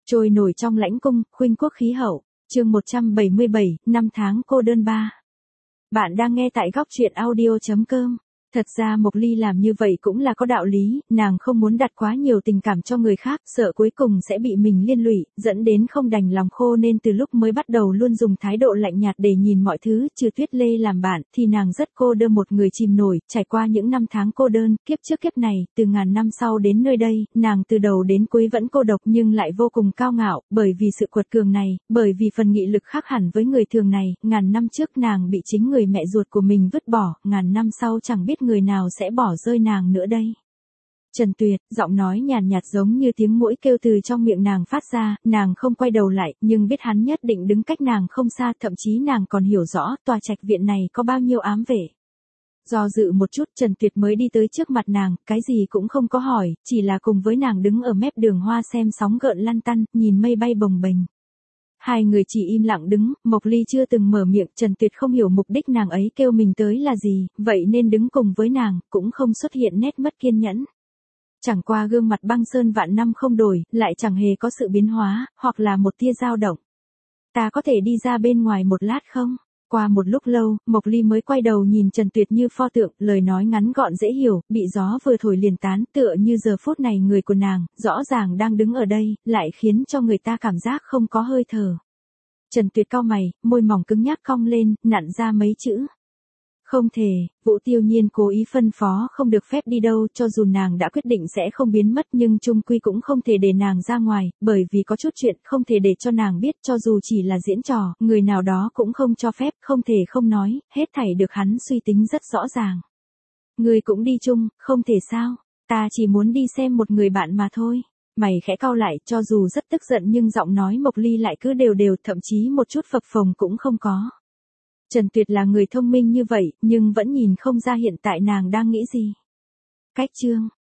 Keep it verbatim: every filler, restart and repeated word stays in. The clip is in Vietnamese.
Trôi nổi trong lãnh cung, khuynh quốc khí hậu, chương một trăm bảy mươi bảy, năm tháng cô đơn ba. Bạn đang nghe tại góc truyện audio chấm com. Thật ra Mộc Ly làm như vậy cũng là có đạo lý, nàng không muốn đặt quá nhiều tình cảm cho người khác, sợ cuối cùng sẽ bị mình liên lụy, dẫn đến không đành lòng khô nên từ lúc mới bắt đầu luôn dùng thái độ lạnh nhạt để nhìn mọi thứ, trừ Tuyết Lê làm bạn, thì nàng rất cô đơn một người chìm nổi, trải qua những năm tháng cô đơn, kiếp trước kiếp này, từ ngàn năm sau đến nơi đây, nàng từ đầu đến cuối vẫn cô độc nhưng lại vô cùng cao ngạo, bởi vì sự quật cường này, bởi vì phần nghị lực khác hẳn với người thường này, ngàn năm trước nàng bị chính người mẹ ruột của mình vứt bỏ, ngàn năm sau chẳng biết người nào sẽ bỏ rơi nàng nữa đây. Trần Tuyệt, giọng nói nhàn nhạt giống như tiếng muỗi kêu từ trong miệng nàng phát ra, nàng không quay đầu lại, nhưng biết hắn nhất định đứng cách nàng không xa, thậm chí nàng còn hiểu rõ tòa trạch viện này có bao nhiêu ám vệ. Do dự một chút, Trần Tuyệt mới đi tới trước mặt nàng, cái gì cũng không có hỏi, chỉ là cùng với nàng đứng ở mép đường hoa xem sóng gợn lăn tăn, nhìn mây bay bồng bềnh. Hai người chỉ im lặng đứng, Mộc Ly chưa từng mở miệng, Trần Tuyệt không hiểu mục đích nàng ấy kêu mình tới là gì, vậy nên đứng cùng với nàng, cũng không xuất hiện nét mất kiên nhẫn. Chẳng qua gương mặt băng sơn vạn năm không đổi, lại chẳng hề có sự biến hóa, hoặc là một tia dao động. Ta có thể đi ra bên ngoài một lát không? Qua một lúc lâu, Mộc Ly mới quay đầu nhìn Trần Tuyệt như pho tượng, lời nói ngắn gọn dễ hiểu, bị gió vừa thổi liền tán, tựa như giờ phút này người của nàng, rõ ràng đang đứng ở đây, lại khiến cho người ta cảm giác không có hơi thở. Trần Tuyệt cau mày, môi mỏng cứng nhắc cong lên, nặn ra mấy chữ. Không thể, Vũ Tiêu Nhiên cố ý phân phó không được phép đi đâu, cho dù nàng đã quyết định sẽ không biến mất nhưng chung quy cũng không thể để nàng ra ngoài, bởi vì có chút chuyện không thể để cho nàng biết, cho dù chỉ là diễn trò, người nào đó cũng không cho phép, không thể không nói, hết thảy được hắn suy tính rất rõ ràng. Người cũng đi chung, không thể sao, ta chỉ muốn đi xem một người bạn mà thôi. Mày khẽ cau lại, cho dù rất tức giận nhưng giọng nói Mộc Ly lại cứ đều đều, thậm chí một chút phập phồng cũng không có. Trần Tuyệt là người thông minh như vậy, nhưng vẫn nhìn không ra hiện tại nàng đang nghĩ gì. Cách chương,